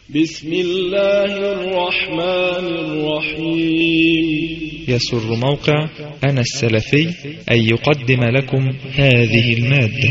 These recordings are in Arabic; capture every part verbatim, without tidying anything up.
بسم الله الرحمن الرحيم. يسر موقع أنا السلفي أن يقدم لكم هذه المادة.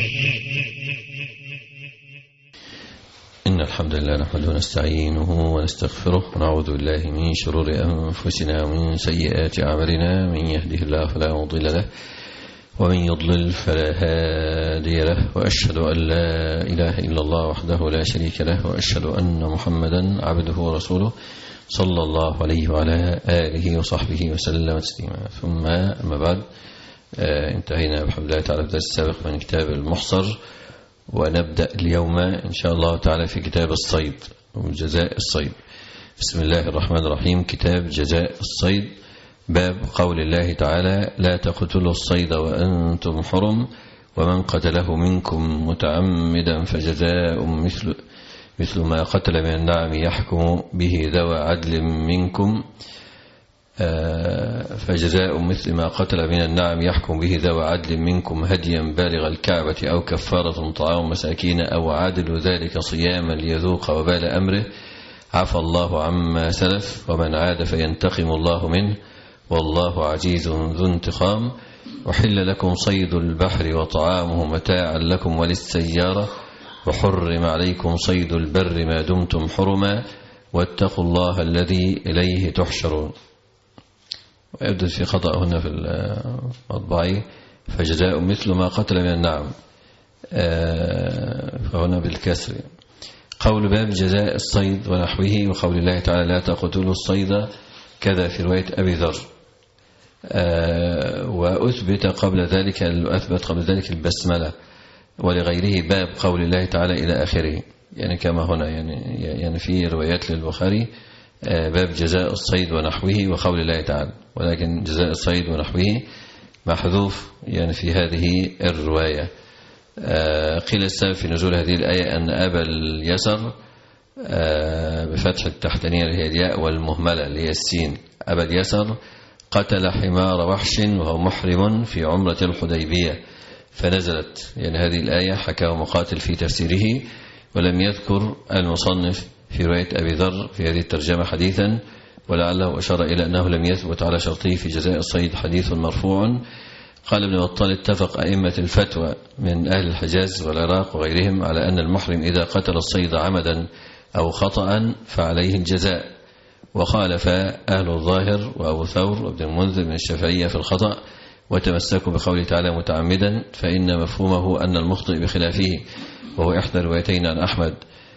إن الحمد لله نحمده ونستعينه ونستغفره ونعوذ بالله من شرور أنفسنا ومن سيئات أعمالنا. من يهده الله فلا مضل له ومن يضلل فلا هادي له، وأشهد أن لا إله إلا الله وحده لا شريك له، وأشهد أن محمدا عبده ورسوله صلى الله عليه وعلى آله وصحبه وسلم تسليما. ثم أما بعد، انتهينا بحمد الله تعالى في الدرس السابق من كتاب المحصر، ونبدأ اليوم إن شاء الله تعالى في كتاب الصيد وجزاء الصيد. بسم الله الرحمن الرحيم. كتاب جزاء الصيد، باب قول الله تعالى: لا تقتلوا الصيد وأنتم حرم، ومن قتله منكم متعمدا فجزاء مثل مثل ما قتل من النعم يحكم به ذوى عدل منكم فجزاء مثل ما قتل من النعم يحكم به ذوى عدل منكم هديا بالغ الكعبة أو كفارة طعام مساكين أو عادل ذلك صياما ليذوق وبال أمره، عفى الله عما سلف، ومن عاد فينتقم الله منه، والله عزيز ذو انتقام. وحل لكم صيد البحر وطعامه متاعا لكم وللسيارة، وحرم عليكم صيد البر ما دمتم حرما، واتقوا الله الذي إليه تحشرون. ويبدو في خطأ هنا في المطبعي فجزاء مثل ما قتل من النعم، فهنا بالكسر. قول باب جزاء الصيد ونحوه، وقول الله تعالى: لا تقتلوا الصيد، كذا في رواية أبي ذر. وأثبت قبل ذلك أثبت قبل ذلك البسملة، ولغيره باب قول الله تعالى إلى آخره، يعني كما هنا يعني يعني في روايات للبخاري باب جزاء الصيد ونحوه وقول الله تعالى، ولكن جزاء الصيد ونحوه محذوف يعني في هذه الرواية. قيل السبب في نزول هذه الآية أن أبا اليسر بفتح التحتانية اللي هي الياء والمهملة اللي هي السين، أبا اليسر قتل حمار وحش وهو محرم في عمرة الحديبية، فنزلت يعني هذه الآية. حكى مقاتل في تفسيره، ولم يذكر المصنف في رواية أبي ذر في هذه الترجمة حديثا، ولعله أشار إلى أنه لم يثبت على شرطه في جزاء الصيد حديث مرفوع. قال ابن بطال: اتفق أئمة الفتوى من أهل الحجاز والعراق وغيرهم على أن المحرم إذا قتل الصيد عمدا أو خطأ فعليه الجزاء، وخالف أهل الظاهر وأبو ثور وابن المنذر من الشافعية في الخطأ، وتمسكوا بقوله تعالى متعمدا، فإن مفهومه أن المخطئ بخلافه، وهو إحدى الروايتين عن أحمد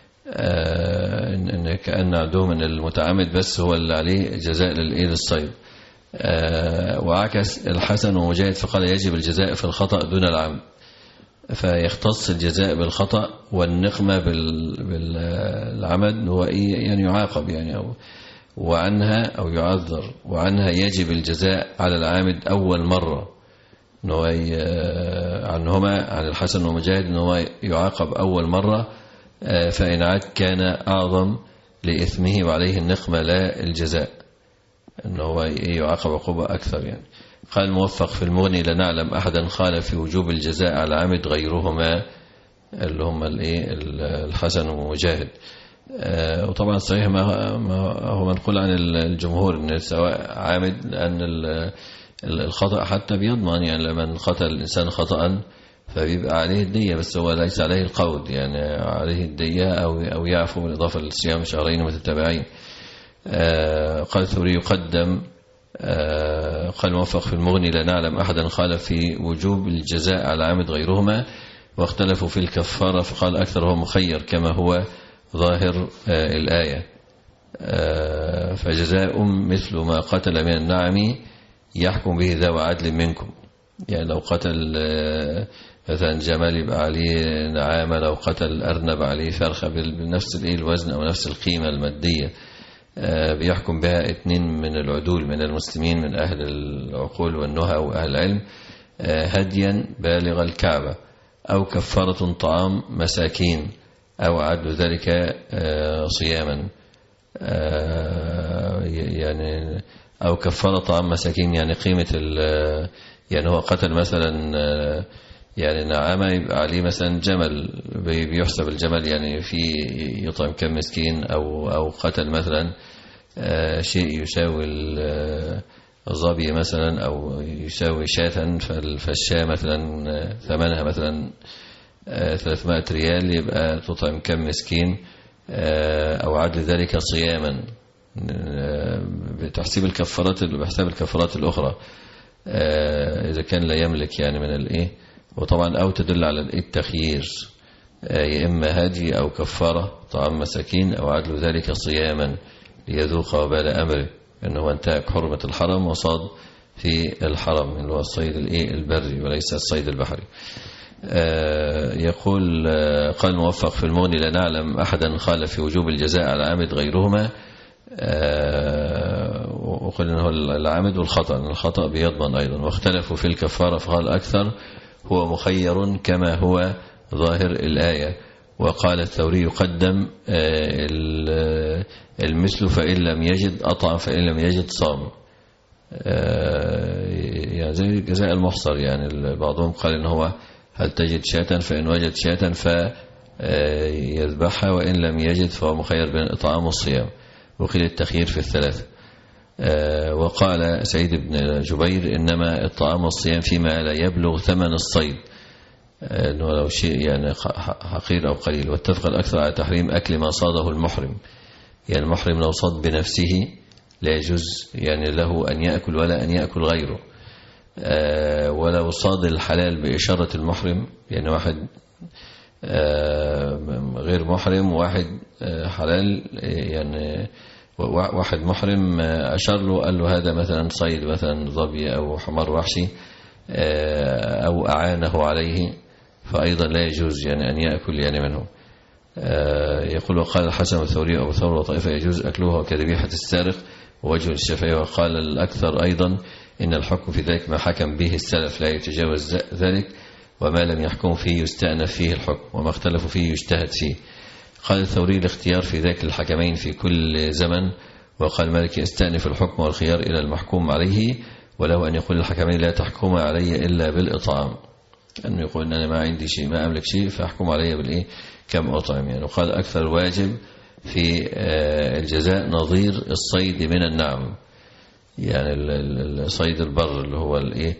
إن كأن عندهم أن المتعمد بس هو اللي عليه جزاء للصيد. وعكس الحسن ومجاهد فقال يجب الجزاء في الخطأ دون العمد، فيختص الجزاء بالخطأ، والنقمة بالعمد هو يعني يعاقب يعني أو وعنها أو يعذر، وعنها يجب الجزاء على العامد أول مرة. عنهما عن الحسن ومجاهد أنه يعاقب أول مرة، فإن عاد كان أعظم لإثمه وعليه النقمة لا الجزاء، أنه يعاقب عقوبة أكثر يعني. قال الموفق في المغني: لا نعلم أحدا قال في وجوب الجزاء على العامد غيرهما اللي هم الحسن ومجاهد. وطبعا صحيح ما هو منقول عن الجمهور أن سواء عامد، لأن الخطأ حتى بيضمن، يعني لمن قتل الإنسان خطأ فبيبقى عليه الدية، بس هو ليس عليه القود، يعني عليه الدية أو أو يعفو بالإضافة للصيام شهرين متتابعين. قال الثوري يقدم. قال موفق في المغني: لا نعلم أحدا قال في وجوب الجزاء على عامد غيرهما، واختلفوا في الكفارة، فقال أكثر هو مخير كما هو ظاهر الآية. فجزاء مثل ما قتل من النعم يحكم به ذوى عدل منكم، يعني لو قتل مثلا جمال يبقى عليه نعامة، لو قتل أرنب عليه فرخة بنفس الوزن أو نفس القيمة المادية، بيحكم بها اثنين من العدول من المسلمين من أهل العقول والنهى وأهل العلم، هديا بالغ الكعبة أو كفارة طعام مساكين أو عدل ذلك صياما، يعني أو كفارة طعام مساكين يعني قيمة يعني هو قتل مثلا يعني نعامة يبقى عليه مثلا جمل، بيحسب الجمل يعني في يطعم كم مسكين، أو أو قتل مثلا شيء يساوي الظبي مثلا، أو يساوي شاة، فالشاة مثلا ثمنها مثلا ثلاثمائة ريال، يبقى تطعم كم مسكين، أو عدل ذلك صياما بتحسيب الكفارات بحساب الكفارات الأخرى إذا كان لا يملك يعني من الإيه. وطبعا أو تدل على التخيير، يا إما هدي أو كفارة طعام مساكين، أو عدل ذلك صياما ليذوق وبال أمره، أنه انتهك حرمة الحرم وصاد في الحرم اللي هو الصيد الإيه البري وليس الصيد البحري. يقول قال الموفق في المغني: لا نعلم أحدا خالف في وجوب الجزاء على عامد غيرهما، وقال إنه العامد والخطأ، الخطأ بيضمن أيضا. واختلفوا في الكفارة فقال أكثر هو مخير كما هو ظاهر الآية. وقال الثوري: يقدم المثل فإن لم يجد أطعم، فإن لم يجد صام، يعني زي جزاء المحصر. يعني بعضهم قال إن هو هل تجد شاة، فإن وجد شاة فيذبحها، وإن لم يجد فهو مخير بين الإطعام والصيام. وقيل التخيير في الثلاثة. وقال سعيد بن جبير: إنما الطعام والصيام فيما لا يبلغ ثمن الصيد، إنه لو شيء يعني حقير أو قليل. واتفق الأكثر على تحريم أكل ما صاده المحرم، يعني المحرم لو صاد بنفسه لا يجوز يعني له أن يأكل ولا أن يأكل غيره. ولو صاد الحلال بإشارة المحرم، يعني واحد غير محرم وواحد حلال، يعني واحد محرم أشار له قال له هذا مثلا صيد مثلا ظبي أو حمار وحشي، أو أعانه عليه، فأيضا لا يجوز يعني أن يأكل يعني منه. يقول: وقال الحسن والثوري أبو ثور وطائفة يجوز أكلها كذبيحة السارق، ووجه الشافعي. وقال الأكثر أيضا إن الحكم في ذلك ما حكم به السلف لا يتجاوز ذلك، وما لم يحكم فيه يستأنف فيه الحكم، وما اختلفوا فيه يجتهد فيه. قال الثوري: الاختيار في ذاك الحكمين في كل زمن. وقال مالك: يستأنف الحكم والخيار إلى المحكوم عليه، وله أن يقول الحكمين لا تحكم علي إلا بالإطعام، أنه يقول أن أنا ما عندي شيء ما أملك شيء فأحكم علي بالإيه كم أطعم يعني. وقال أكثر الواجب في الجزاء نظير الصيد من النعم، يعني الصيد البر اللي هو الإيه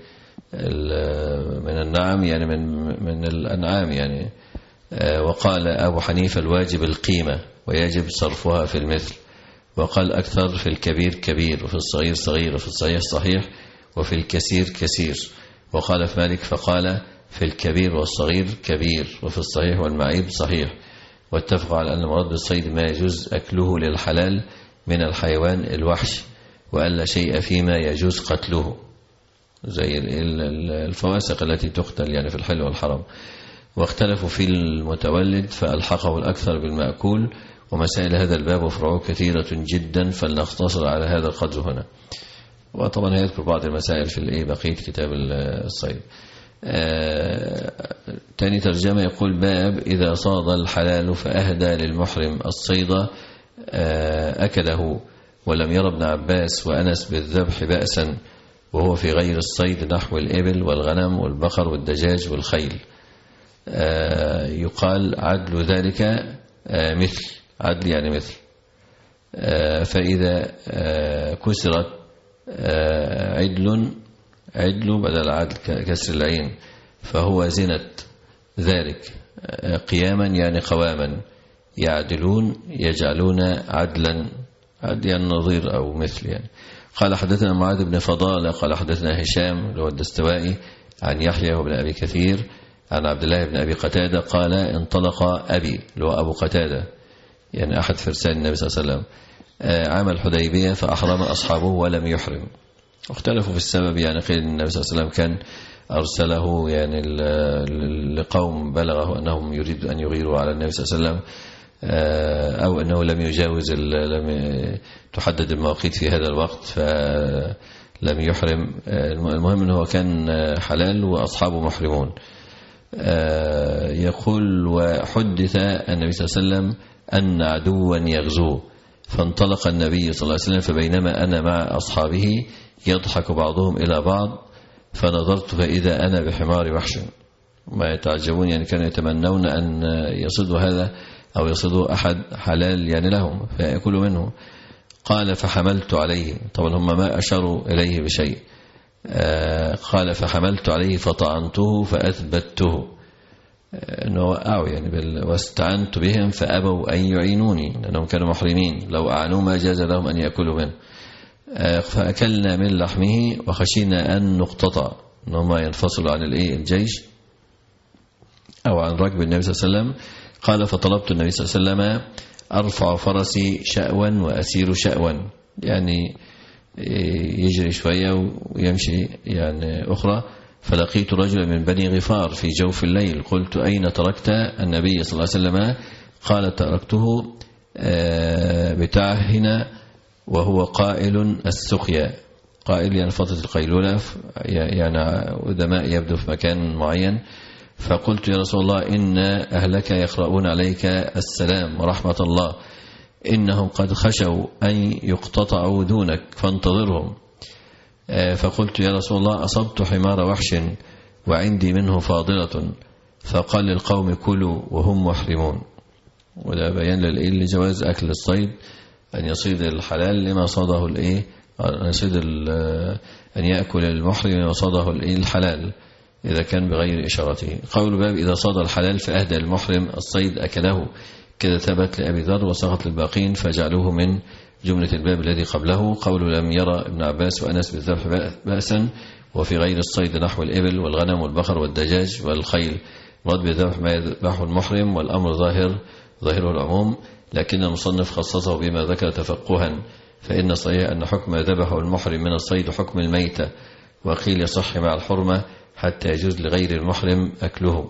من النعم يعني من من الأنعام يعني. وقال أبو حنيفة: الواجب القيمة ويجب صرفها في المثل. وقال أكثر: في الكبير كبير، وفي الصغير صغير، وفي الصحيح صحيح، وفي الكثير كثير. وقال في مالك فقال: في الكبير والصغير كبير، وفي الصحيح والمعيب صحيح. واتفقوا على أن مراد بالصيد ما يجوز أكله للحلال من الحيوان الوحش، وألا شيء فيما يجوز قتله، زي الفواسق التي تقتل يعني في الحل والحرم. واختلفوا في المتولد فألحقه الأكثر بالمأكول. ومسائل هذا الباب وفروعه كثيرة جدا، فلنختصر على هذا القدر هنا. وطبعا هيذكر بعض المسائل في الإيه بقية كتاب الصيد. آه تاني ترجمة يقول: باب إذا صاد الحلال فأهدى للمحرم الصيد آه أكله، ولم ير ابن عباس وأنس بالذبح بأسا، وهو في غير الصيد نحو الإبل والغنم والبقر والدجاج والخيل. آه يقال عدل ذلك آه مثل، عدل يعني مثل. آه فإذا آه كسرت آه عدل، عدل بدل عدل كسر العين، فهو زنة ذلك. آه قياما يعني قواما، يعدلون يجعلون عدلا، عدل يعني نظير أو مثل يعني. قال حدثنا معاذ بن فضالة قال حدثنا هشام اللي هو الدستوائي عن يحيى وابن أبي كثير عن عبد الله بن أبي قتادة قال: انطلق أبي اللي هو أبو قتادة يعني أحد فرسان النبي صلى الله عليه وسلم عام الحديبية، فأحرم أصحابه ولم يحرم. واختلفوا في السبب، يعني قيل النبي صلى الله عليه وسلم كان أرسله يعني لقوم بلغه أنهم يريدوا أن يغيروا على النبي صلى الله عليه وسلم، أو أنه لم يجاوز لم تحدد المواقيت في هذا الوقت فلم يحرم. المهم أنه كان حلال وأصحابه محرمون. يقول: وحدث النبي صلى الله عليه وسلم أن عدوا يغزوه، فانطلق النبي صلى الله عليه وسلم، فبينما أنا مع أصحابه يضحك بعضهم إلى بعض، فنظرت فإذا أنا بحمار وحش، ما يتعجبون يعني كانوا يتمنون أن يصيدوا هذا أو يصيدوا أحد حلال يعني لهم فيأكلوا منه. قال فحملت عليه، طبعا هم ما أشاروا إليه بشيء. قال فحملت عليه فطعنته فأثبته، أنه وقعوا يعني واستعنت بهم فأبوا أن يعينوني لأنهم كانوا محرمين، لو أعنوا ما جاز لهم أن يأكلوا منه. فأكلنا من لحمه وخشينا أن نقتطع، أنهم ينفصلوا عن الجيش أو عن ركب النبي صلى الله عليه وسلم. قال فطلبت النبي صلى الله عليه وسلم أرفع فرسي شأوا وأسير شأوا، يعني يجري شوية ويمشي يعني أخرى. فلقيت رجلا من بني غفار في جوف الليل، قلت أين تركت النبي صلى الله عليه وسلم؟ قال تركته بتعهن وهو قائل السقيا، قائل يعني فترة القيلولة، يعني ودماء يبدو في مكان معين. فقلت يا رسول الله إن أهلك يقرؤون عليك السلام ورحمة الله، إنهم قد خشوا أن يقتطعوا دونك فانتظرهم. فقلت يا رسول الله أصبت حمار وحش وعندي منه فاضلة، فقال للقوم كلوا وهم محرمون. وده بيان لجواز أكل الصيد، أن يصيد الحلال لما صاده الإيه، أن يصيد أن يأكل المحرم لما صاده الحلال إذا كان بغير إشارته. قول باب إذا صاد الحلال فأهدى المحرم الصيد أكله، كذا ثبت لأبي ذر وسقط للباقين فجعلوه من جملة الباب الذي قبله. قول لم يرى ابن عباس وأنس بالذبح بأسا، وفي غير الصيد نحو الإبل والغنم والبقر والدجاج والخيل، مراد بالذبح ما يذبحه المحرم، والأمر ظاهر ظاهره العموم، لكن المصنف خصصه بما ذكر تفقها، فإن صحيح أن حكم ما ذبحه المحرم من الصيد حكم الميتة، وقيل يصح مع الحرمة حتى يجوز لغير المحرم أكله.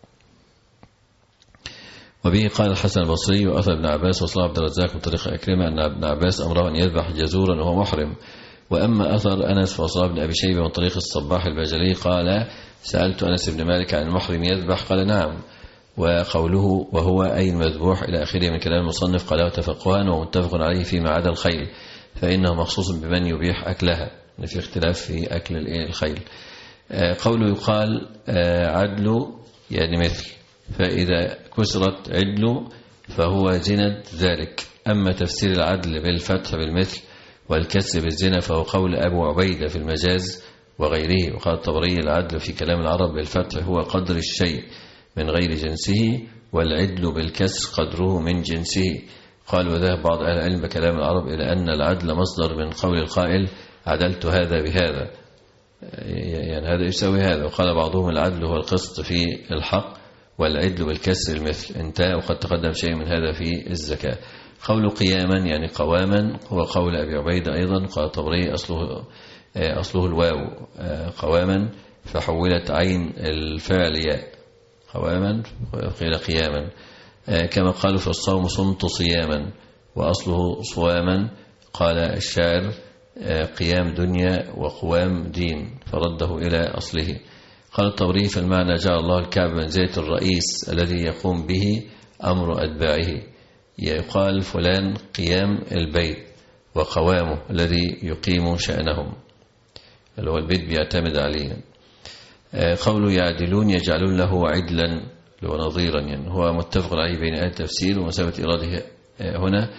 وبه قال الحسن البصري وأثر ابن عباس وصلى عبد الرزاق من طريق أكرمة أن ابن عباس أمره أن يذبح جزورا وهو محرم. وأما أثر أنس وصلى ابن أبي شيبة من طريق الصباح الباجلي قال سألت أنس بن مالك عن المحرم يذبح، قال نعم. وقوله وهو أي المذبوح إلى آخره من كلام المصنف قاله تفقها ومتفق عليه فيما عدا الخيل، فإنه مخصوص بمن يبيح أكلها، في اختلاف في أكل الخيل. قوله يقال عدل يعني مثل، فإذا كسرت عدل فهو زنة ذلك. أما تفسير العدل بالفتح بالمثل والكسر بالزنا فهو قول أبو عبيدة في المجاز وغيره. وقال الطبري العدل في كلام العرب بالفتح هو قدر الشيء من غير جنسه، والعدل بالكسر قدره من جنسه. قال وذهب بعض أهل العلم بكلام العرب إلى أن العدل مصدر من قول القائل عدلت هذا بهذا، يعني هذا يساوي هذا. وقال بعضهم العدل هو القسط في الحق، والعدل بالكسر المثل، انتهى. وقد تقدم شيء من هذا في الزكاة. قول قياما يعني قواما هو قول أبي عبيدة أيضا. قال الطبري أصله, أصله الواو قواما فحولت عين الفعل ياء، قواما قيل قياما. كما قالوا في الصوم صمت صياما وأصله صواما. قال الشاعر قيام دنيا وقوام دين، فرده إلى أصله. قال الطبري في المعنى جعل الله الكعب منزلة الرئيس الذي يقوم به أمر أتباعه، يقال فلان قيام البيت وقوامه الذي يقيم شأنهم، اللي هو البيت بيعتمد عليه. قوله يعدلون يجعلون له عدلا اللي هو نظيرا، يعني هو متفق عليه بين أهل التفسير ومسافة إراده هنا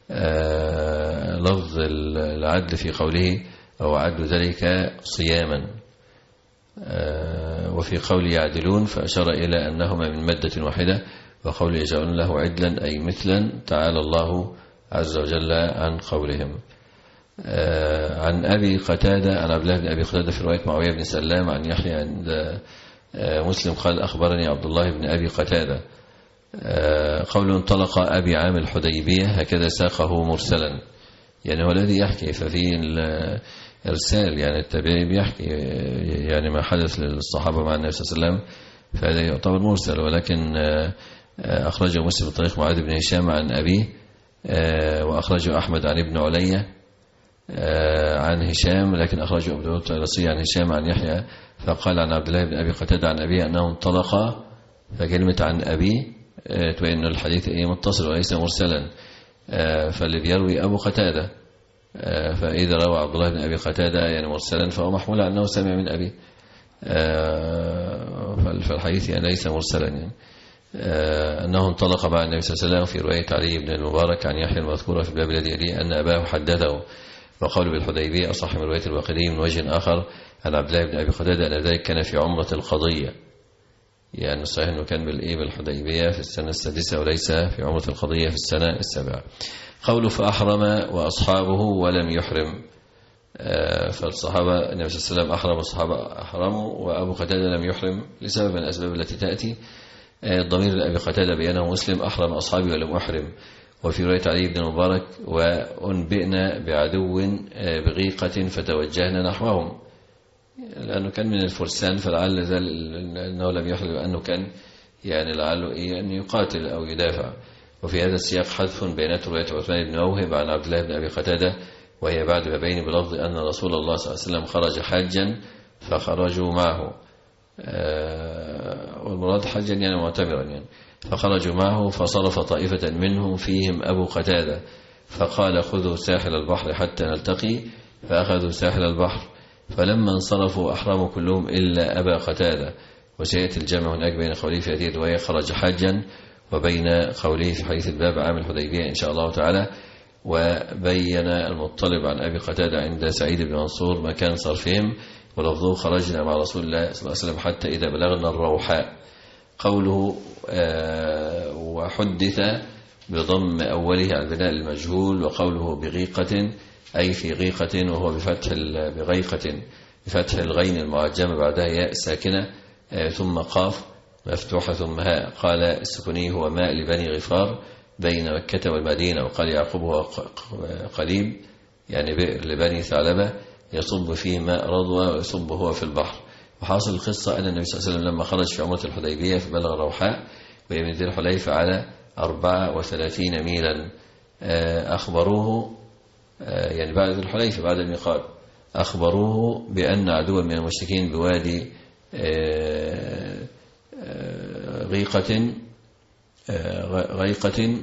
لفظ العدل في قوله أو عدل ذلك صياما، وفي قول يعدلون فأشار إلى أنهما من مادة واحدة. وقول يجعلون له عدلا أي مثلا، تعالى الله عز وجل عن قولهم. عن أبي قتادة عن عبد الله بن أبي قتادة في رواية معاوية بن سلام عن يحيى عند مسلم قال أخبرني عبد الله بن أبي قتادة. قول انطلق أبي عام الحديبية هكذا ساقه مرسلا، يعني هو الذي يحكي، ففي الإرسال يعني التابعي بيحكي يعني ما حدث للصحابة مع النبي صلى الله عليه وسلم، فهذا يعتبر مرسل. ولكن أخرجه مسلم بطريق معاذ بن هشام عن أبيه، وأخرجه أحمد عن ابن علية عن هشام، لكن أخرجه أبو داود الطيالسي عن هشام عن يحيى فقال عن عبد الله بن أبي قتادة عن أبيه أنه انطلق، فكلمة عن أبيه تبين أن الحديث متصل وليس مرسلا، فاللي بيروي أبو قتادة، فإذا روى عبد الله بن أبي قتادة يعني مرسلا فهو محمول على أنه سمع من أبيه، فالحديث يعني ليس مرسلا يعني. أنه انطلق مع النبي صلى الله عليه وسلم في رواية علي بن المبارك عن يحيى المذكورة في الباب الذي يليه أن أباه حدثه وقال بالحديبية أصح من رواية الواقدي من وجه آخر عن عبد الله بن أبي قتادة أن ذلك كان في عمرة القضية، يعني صحيح أنه كان بالإيه بالحديبية في السنة السادسة وليس في عمرة القضية في السنة السابعة. قوله فأحرم وأصحابه ولم يحرم، فالصحابة النبي صلى الله عليه وسلم أحرم والصحابة أحرموا وأبو قتادة لم يحرم لسبب من الأسباب التي تأتي. الضمير لأبي قتادة بيانه مسلم أحرم أصحابي ولم أحرم. وفي رواية علي بن المبارك وأنبئنا بعدو بغيقة فتوجهنا نحوهم، لأنه كان من الفرسان فلعل ذلك أنه لم يحرم أنه كان يعني لعله إيه أن يقاتل أو يدافع. وفي هذا السياق حذف بينات رواية عثمان بن موهب عن عبد الله بن أبي قتادة وهي بعد بابين بلفظ أن رسول الله صلى الله عليه وسلم خرج حاجا فخرجوا معه، والمراد حجا يعني معتمرا يعني، فخرجوا معه فصرف طائفة منهم فيهم أبو قتادة فقال خذوا ساحل البحر حتى نلتقي، فأخذوا ساحل البحر فلما انصرفوا أحرموا كلهم إلا أبا قتادة. وسيأتي الجمع هناك بين قوله في هذه الرواية خرج حاجا وبين قوله في حديث الباب عام الحديبية إن شاء الله تعالى. وبين المطلب عن أبي قتادة عند سعيد بن منصور مكان صرفهم ولفظه خرجنا مع رسول الله صلى الله عليه وسلم حتى إذا بلغنا الروحاء. قوله آه وحدث بضم أوله على البناء المجهول، وقوله بغيقة أي في غيقة وهو بفتح بغيقة بفتح الغين المعجمة بعدها ياء ساكنة آه ثم قاف مفتوحة ثم هاء. قال السكني هو ماء لبني غفار بين مكة والمدينة. وقال يعقوب هو قليب يعني بئر لبني ثعلبة يصب فيه ماء رضوى ويصب هو في البحر. وحاصل القصة أن النبي صلى الله عليه وسلم لما خرج في عمرة الحديبية فبلغ روحاء وهي من ذي الحليفة على أربعة وثلاثين ميلا. أخبروه يعني بعد ذي الحليفة بعد الميقات أخبروه بأن عدوا من المشركين بوادي غيقة غيقة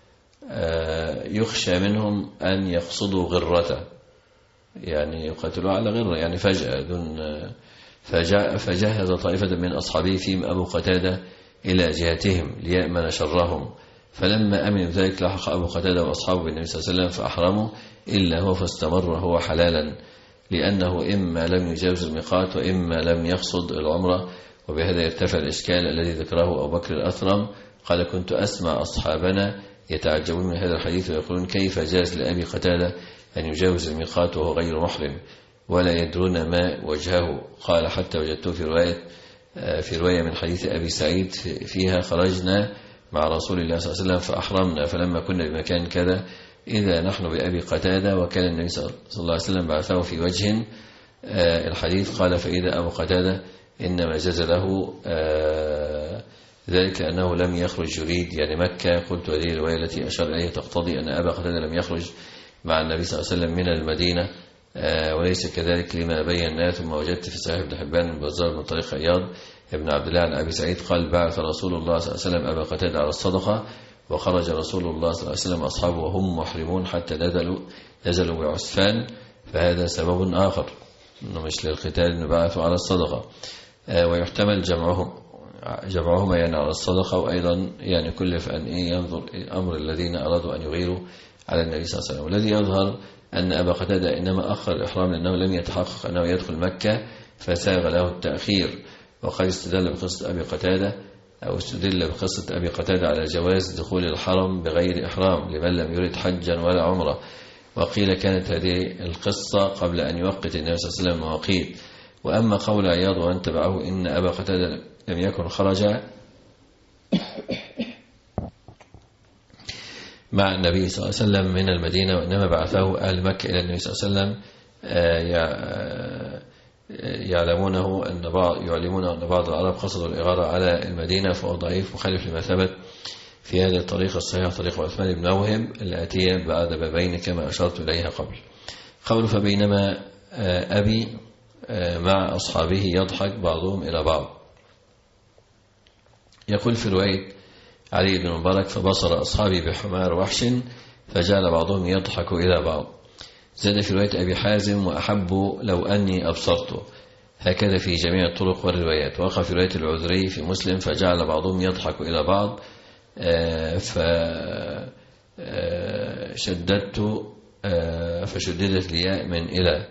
يخشى منهم أن يقصدوا غرته، يعني يقاتلوا على غرة يعني فجأة دون فجهز طائفة من أصحابه فيهم أبو قتادة إلى جهتهم ليأمن شرهم. فلما أمنوا ذلك لحق أبو قتادة وأصحابه بالنبي صلى الله عليه وسلم فأحرموا إلا هو فاستمر هو حلالا، لأنه إما لم يجاوز الميقات وإما لم يقصد العمرة. وبهذا يرتفع الإشكال الذي ذكره أبو بكر الأثرم قال كنت أسمع أصحابنا يتعجبون من هذا الحديث ويقولون كيف جاز لأبي قتادة أن يجاوز الميقات وهو غير محرم ولا يدرون ما وجهه. قال حتى وجدته في رواية في رواية من حديث أبي سعيد فيها خرجنا مع رسول الله صلى الله عليه وسلم فأحرمنا فلما كنا بمكان كذا إذا نحن بأبي قتادة وكان النبي صلى الله عليه وسلم بعثه في وجه الحديث. قال فإذا أبو قتادة إنما جاز له ذلك أنه لم يخرج يريد يعني مكة. قلت هذه الرواية التي أشار إليها تقتضي أن أبا قتادة لم يخرج مع النبي صلى الله عليه وسلم من المدينة وليس كذلك لما بينا. ثم وجدت في صحيح ابن حبان البزار من طريق عياض ابن عبد الله عن أبي سعيد قال بعث رسول الله صلى الله عليه وسلم أبا قتادة على الصدقة وخرج رسول الله صلى الله عليه وسلم أصحابه وهم محرمون حتى نزلوا نزلوا بعسفان، فهذا سبب آخر إنه مش للقتال إنه بعثوا على الصدقة. ويحتمل جمعهم جمعهما يعني على الصدقة وأيضا يعني كلف أن ينظر أمر الذين أرادوا أن يغيروا على النبي صلى الله عليه وسلم. والذي يظهر أن أبا قتادة إنما أخر الإحرام لأنه لم يتحقق أنه يدخل مكة فساغ له التأخير. وقد استدل بقصة أبي قتادة أو استدل بقصة أبي قتادة على جواز دخول الحرم بغير إحرام لمن لم يرد حجا ولا عمرة. وقيل كانت هذه القصة قبل أن يوقت النبي صلى الله عليه وسلم مواقيت. وأما قول عياض وأن تبعه إن أبا قتادة لم يكن خرج مع النبي صلى الله عليه وسلم من المدينة وإنما بعثه أهل مكة إلى النبي صلى الله عليه وسلم يعلمونه أن بعض يعلمونه أن بعض العرب قصدوا الإغارة على المدينة فهو ضعيف مخالف لما ثبت في هذه الطريقة الصحيحة طريق عثمان بن موهب الآتية بعد بابين كما أشرت إليها قبل. قول فبينما أبي مع أصحابه يضحك بعضهم إلى بعض. يقول في رواية علي بن مبارك فبصر أصحابي بحمار وحش فجعل بعضهم يضحك إلى بعض. زاد في رواية أبي حازم وأحب لو أني أبصرته. هكذا في جميع الطرق والروايات. وقع في رواية العذري في مسلم فجعل بعضهم يضحك إلى بعض فشددت فشددت الياء من إلى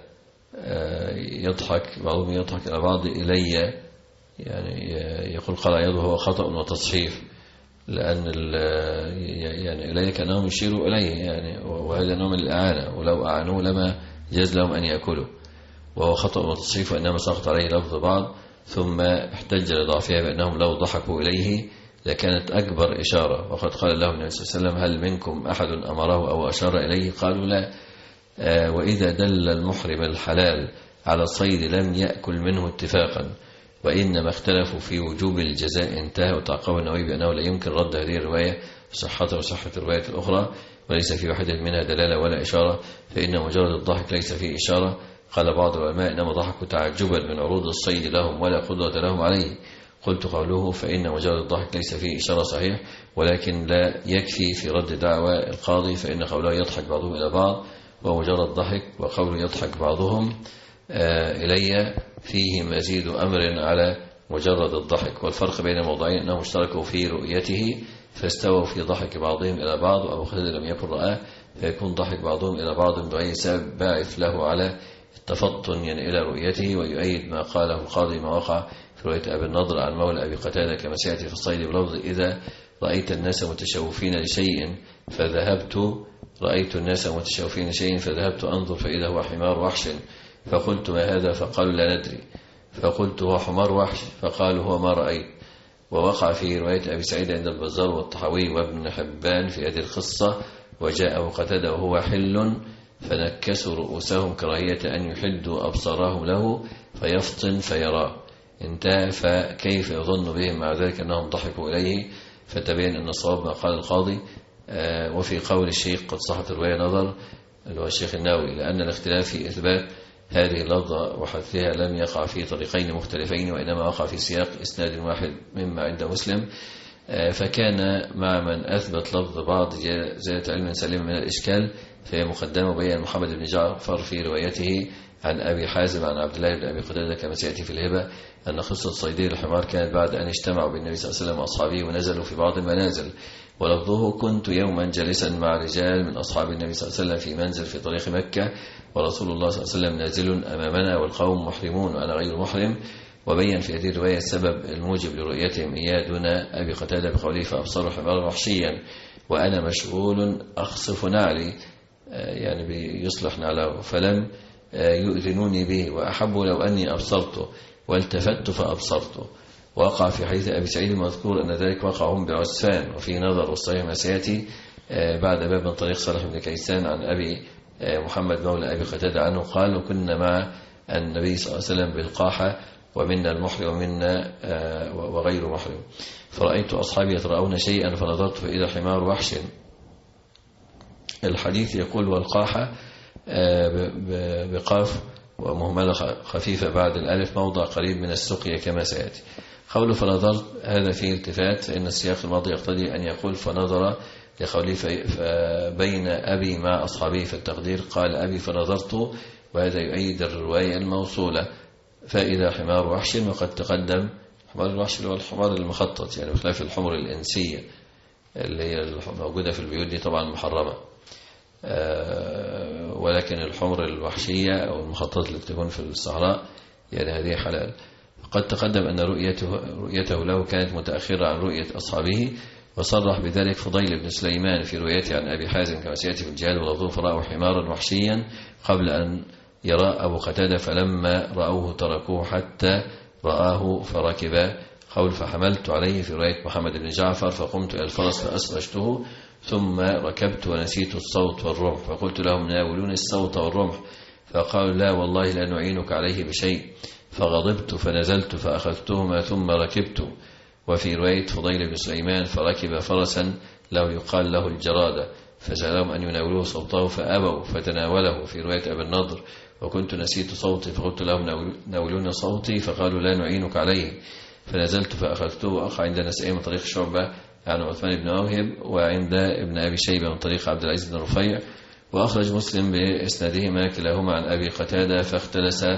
يضحك بعضهم يضحك إلى بعض إلي، يعني يقول قال عياض وهو خطأ وتصحيف، لأن يعني إلي كأنهم يشيروا إليه يعني، وهذا نوع من الإعانة، ولو أعانوه لما جاز لهم أن يأكلوا، وهو خطأ وتصحيف، وإنما سقط عليه لفظ بعض، ثم احتج لضعفها بأنهم لو ضحكوا إليه لكانت أكبر إشارة. وقد قال له النبي صلى الله عليه وسلم هل منكم أحد أمره أو أشار إليه؟ قالوا لا. آه وإذا دل المحرم الحلال على الصيد لم يأكل منه اتفاقا، وإنما اختلفوا في وجوب الجزاء انتهى. وتعقب النووي بأنه لا يمكن رد هذه الرواية صحتها وصحة الرواية الأخرى، وليس في واحدة منها دلالة ولا إشارة، فإن مجرد الضحك ليس فيه إشارة. قال بعض العلماء إنما ضحكوا تعجبا من عروض الصيد لهم ولا قدرة لهم عليه. قلت قوله فإن مجرد الضحك ليس فيه إشارة صحيح، ولكن لا يكفي في رد دعوى القاضي، فإن قوله يضحك بعضهم إلى بعض ومجرد ضحك، وقوله يضحك بعضهم إلي فيه مزيد أمر على مجرد الضحك. والفرق بين الموضوعين أنهم اشتركوا في رؤيته فاستووا في ضحك بعضهم إلى بعض، وأبو خالد لم يكن رآه فيكون ضحك بعضهم إلى بعض بغير سبب باعث له على التفطن يعني إلى رؤيته. ويؤيد ما قاله القاضي ما وقع في رواية أبي النضر عن مولى أبي قتادة كما سيأتي في الصيد بلفظ إذا رأيت الناس متشوفين لشيء فذهبت رأيت الناس متشوفين لشيء فذهبت أنظر فإذا هو حمار وحش، فقلت ما هذا؟ فقالوا لا ندري، فقلت هو حمار وحش، فقالوا هو ما رأيت. ووقع في رواية أبي سعيد عند البزار والطحاوي وابن حبان في هذه القصة وجاء أبو قتادة وهو حل فنكسوا رؤوسهم كراهية أن يحدوا أبصارهم له فيفطن فيراه، انتهى. فكيف يظن بهم مع ذلك أنهم ضحكوا إليه؟ فتبين أن الصواب ما قال القاضي. آه وفي قول الشيخ قد صحت الرواية نظر اللي هو الشيخ النووي، لأن الاختلاف في إثبات هذه اللفظة وحذفها لم يقع في طريقين مختلفين، وإنما وقع في سياق إسناد واحد مما عند مسلم. آه فكان مع من أثبت لفظ بعض زيادة علم سليم من الإشكال، فهي مقدمة بين محمد بن جعفر في روايته عن أبي حازم عن عبد الله بن أبي قتادة كما سيأتي في الهبة أن قصة صيدي الحمار كانت بعد أن اجتمعوا بالنبي صلى الله عليه وسلم وأصحابه ونزلوا في بعض المنازل. ولفظه كنت يوما جالسا مع رجال من أصحاب النبي صلى الله عليه وسلم في منزل في طريق مكة، ورسول الله صلى الله عليه وسلم نازل أمامنا والقوم محرمون وأنا غير محرم. وبين في هذه الرواية السبب الموجب لرؤيتهم إياه دون أبي قتادة بقوله فأبصروا حمارا وحشيا وأنا مشغول أخصف نعلي، يعني بيصلح نعله، فلم يؤذنوني به وأحبوا لو أني أبصرته والتفت فأبصرته. وقع في حديث أبي سعيد المذكور أن ذلك وقعهم بعسفان، وفي نظر والصحيح ما سيأتي بعد باب من طريق صالح بن كيسان عن أبي محمد مولى أبي قتادة عنه قال وكنا مع النبي صلى الله عليه وسلم بالقاحة ومنا المحرم ومنا وغير محرم، فرأيت أصحابي يترأون شيئا فنظرت فإذا حمار وحش. الحديث يقول والقاحة بقاف ومهملة خفيفة بعد الألف موضع قريب من السقيا كما سيأتي. قوله فنظرت هذا فيه التفات، فإن السياق الماضي يقتضي أن يقول فنظر لقوله فبين أبي مع أصحابه، في التقدير قال أبي فنظرت، وهذا يؤيد الرواية الموصولة فإذا حمار وحش. وقد تقدم حمار الوحش اللي هو الحمار المخطط، يعني بخلاف الحمر الإنسية اللي هي موجودة في البيوت دي طبعا محرمة، ولكن الحمر الوحشية أو المخططة اللي بتكون في الصحراء يعني هذه حلال. قد تقدم أن رؤيته, رؤيته له كانت متأخرة عن رؤية أصحابه، وصرح بذلك فضيل بن سليمان في رؤيته عن أبي حازم كما سيأتي في الجهاد ولفظه فرأوا حمارا وحشيا قبل أن يرى أبو قتادة فلما رأوه تركوه حتى رآه فركبا. قول فحملت عليه في رواية محمد بن جعفر فقمت إلى الفرس فأسرجته ثم ركبت ونسيت الصوت والرمح، فقلت لهم ناولون الصوت والرمح، فقالوا لا والله لا نعينك عليه بشيء، فغضبت فنزلت فأخذتهما ثم ركبت. وفي رواية فضيل بن سليمان فركب فرسا له يقال له الجرادة فسألهم أن يناولوه صوته فأبوا فتناوله. في رواية أبي النضر وكنت نسيت صوتي فقلت لهم ناولون صوتي فقالوا لا نعينك عليه، فنزلت فأخذته. وأخ عند نسائي من طريق شعبة عن عثمان بن أوهب وعند ابن أبي شيبة من طريق عبد العزيز بن رفيع، وأخرج مسلم بإسنادهما كلاهما عن أبي قتادة فاختلس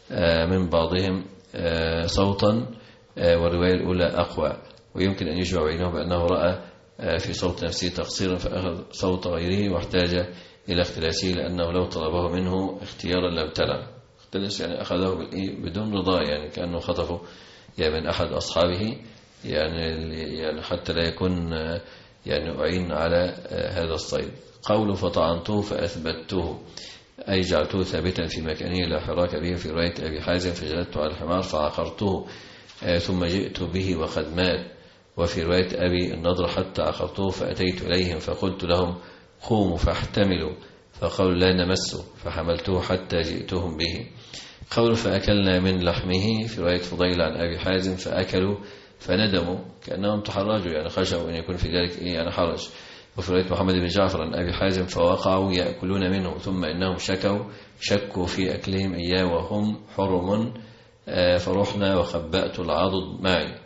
من بعضهم صوتا والرواية الأولى أقوى، ويمكن أن يجمع بينهم بأنه رأى في صوت نفسه تقصيرا فأخذ صوت غيره واحتاج إلى اختلاسه، لأنه لو طلبه منه اختيارا لابتلع. اختلس يعني أخذه بدون رضا، يعني كأنه خطفه يعني من أحد أصحابه، يعني يعني حتى لا يكون يعني أعين على هذا الصيد. قوله فطعنته فأثبته، أي جعلته ثابتا في مكانه لا حراك به. في رواية أبي حازم فجلدته على الحمار فعقرته ثم جئت به وقد مات. وفي رواية أبي النضر حتى عقرته فأتيت إليهم فقلت لهم قوموا فاحتملوا، فقالوا لا نمسه فحملته حتى جئتهم به. قول فأكلنا من لحمه في رواية فضيل عن أبي حازم فأكلوا فندموا كأنهم تحرجوا، يعني خشوا أن يكون في ذلك إيه يعني حرج. وفي رواية محمد بن جعفر عن أبي حازم فوقعوا يأكلون منه ثم إنهم شكوا شكوا في أكلهم إياه وهم حرم فرحنا وخبأت العضد معي.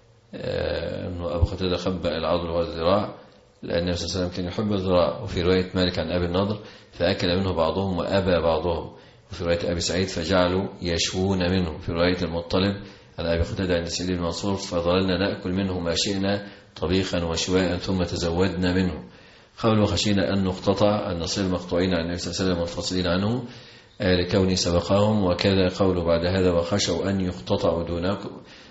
أنه أبو قتادة خبأ العضد والذراع لأن النبي صلى الله عليه وسلم كان يحب الذراع. وفي رواية مالك عن أبي النضر فأكل منه بعضهم وأبى بعضهم. وفي رواية أبي سعيد فجعلوا يشوون منه. في رواية المطلب عن أبي قتادة عن سعيد بن منصور فظللنا نأكل منه ما شئنا طبيخا وشواء ثم تزودنا منه. قولوا خشينا أن نقتطع أن نصير مقطوعين عن النبي صلى الله عليه وسلم منفصلين عنه لكوني سبقهم. وكذا قوله بعد هذا وخشوا أن يقتطعوا دونكم,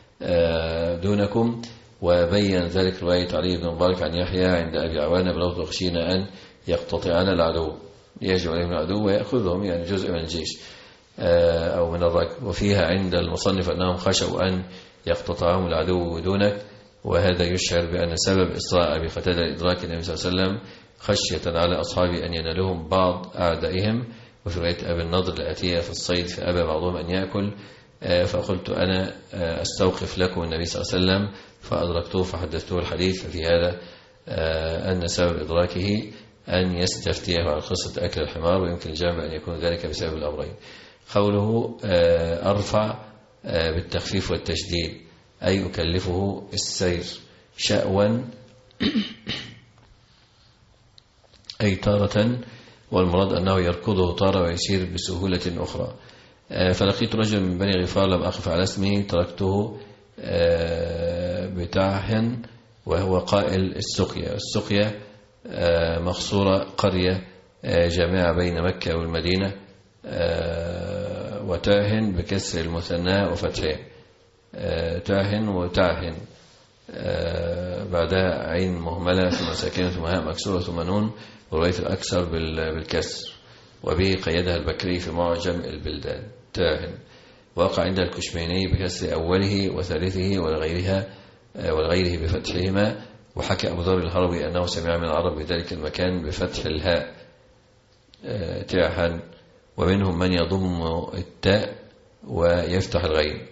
دونكم وبين ذلك رواية علي بن مبارك عن يحيى عند أبي عوانة بلغت خشينا أن يقتطعنا العدو، يجب عليهم العدو ويأخذهم يعني جزء من الجيش أو من الركب. وفيها عند المصنف أنهم خشوا أن يقتطعهم العدو دونك، وهذا يشعر بأن سبب إسراء أبي قتادة لإدراك النبي صلى الله عليه وسلم خشية على أصحابه أن ينالهم بعض أعدائهم. وفي رواية أبي النضر الآتية في الصيد فأبى بعضهم أن يأكل فقلت أنا أستوقف لكم النبي صلى الله عليه وسلم فأدركته فحدثته الحديث. ففي هذا أن سبب إدراكه أن يستفتيه على قصة أكل الحمار، ويمكن الجامع أن يكون ذلك بسبب الأمرين. قوله أرفع بالتخفيف والتشديد أي أكلفه السير شأوا أي تارة، والمراد أنه يركضه تارة ويسير بسهولة أخرى. فلقيت رجل من بني غفار لم أقف على اسمه تركته بتاعه وهو قائل السقيا. السقيا مقصورة قرية جامعة بين مكة والمدينة، وتاهن بكسر المثنى وفتحه تاهن وتاهن بعدها عين مهملة ثم ساكنة ثم هاء مكسورة ثم نون، ورواية الأكثر بالكسر. وبه قيدها البكري في معجم البلدان تاهن. وقع عند الكشميني بكسر أوله وثالثه ولغيرها ولغيره بفتحهما. وحكى أبو ذر الهروي أنه سمع من العرب بذلك المكان بفتح الهاء تاهن. ومنهم من يضم التاء ويفتح الغين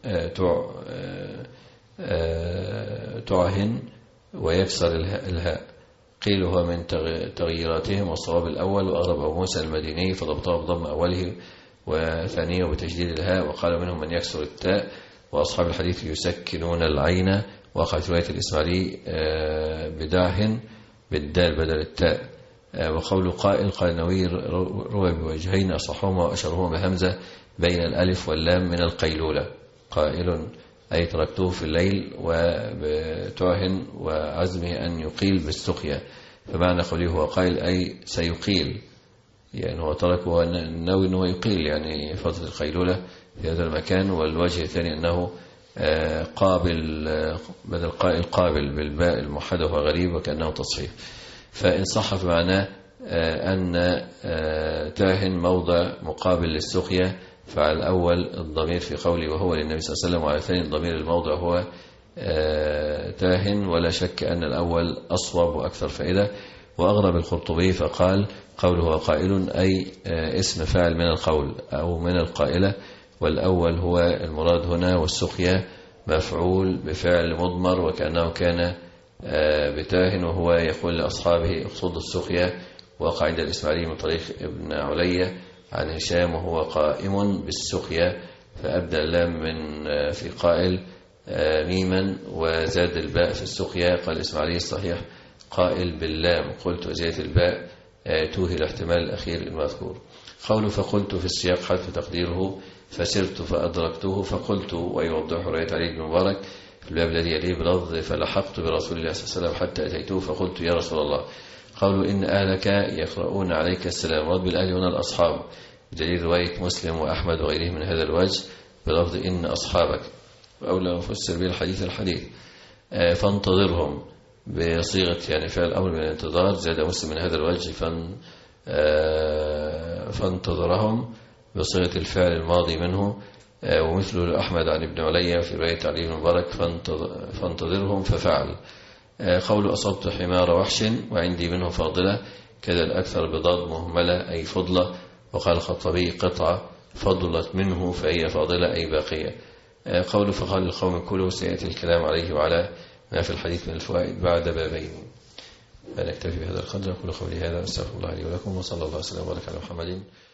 تعهن ويكسر الهاء. قيل هو من تغييراتهم، والصواب الأول. وأغرب أبو موسى المديني فضبطه بضم أوله وثانيه بتجديد الهاء. وقال منهم من يكسر التاء، وأصحاب الحديث يسكنون العين. وقعت رواية الإسماعيلي بداهن بالدال بدل التاء. وقول قائل قال النووي روى بوجهين أصحهما وأشرهما بهمزة بين الألف واللام من القيلولة. قائل أي تركته في الليل وبتعهن وعزمه أن يقيل بالسقيا. فمعنى قوله هو قائل أي سيقيل، يعني هو تركه النووي أنه يقيل يعني فترة القيلولة في هذا المكان. والوجه الثاني أنه قابل بدل قائل قابل بالباء الموحدة وهو غريب وكأنه تصحيف. فإن صح فمعناه أن تاهن موضع مقابل للسقيا، فعلى الأول الضمير في قوله وهو للنبي صلى الله عليه وسلم، وعلى الثاني الضمير الموضع هو تاهن. ولا شك أن الأول أصوب وأكثر فائدة. وأغرب القرطبي فقال قوله قائل أي اسم فاعل من القول أو من القائلة، والأول هو المراد هنا، والسقيا مفعول بفعل مضمر وكأنه كان بتاهن وهو يقول لأصحابه اقصدوا السقيا. وقع عند الإسماعيلي من طريق ابن علية عن هشام وهو قائم بالسقيا، فأبدأ اللام من في قائل ميما وزاد الباء في السقيا. قال الإسماعيلي الصحيح قائل باللام، قلت وزيادة الباء توهي الاحتمال الأخير المذكور. قوله فقلت في السياق حذف تقديره فسرت فأدركته، فقلت ويوضح رواية علي بن مبارك في الباب الذي يليه بلفظ فلحقت برسول الله صلى الله عليه وسلم حتى أتيته فقلت يا رسول الله. قالوا إن أهلك يقرؤون عليك السلام. رد بالأهل هنا الأصحاب بدليل رواية مسلم وأحمد وغيره من هذا الوجه بلفظ إن أصحابك، أو لو فسر به الحديث الحديث فانتظرهم بصيغة يعني فعل أمر من الانتظار. زاد مسلم من هذا الوجه فان فانتظرهم بصيغة الفعل الماضي منه، ومثله أحمد عن ابن علي في رواية علي بن مبارك فانتظرهم ففعل. قول أصبت حمار وحش وعندي منه فاضلة كذا الأكثر بضاد مهملة أي فضلة. وقال الخطابي قطعة فضلت منه فهي فاضلة أي باقية. قول فقال القوم كله سيأتي الكلام عليه وعلى ما في الحديث من الفوائد بعد بابين. فنكتفي بهذا القدر. أقول قولي هذا أستغفر الله لي ولكم، وصلى الله وسلم وبارك على محمد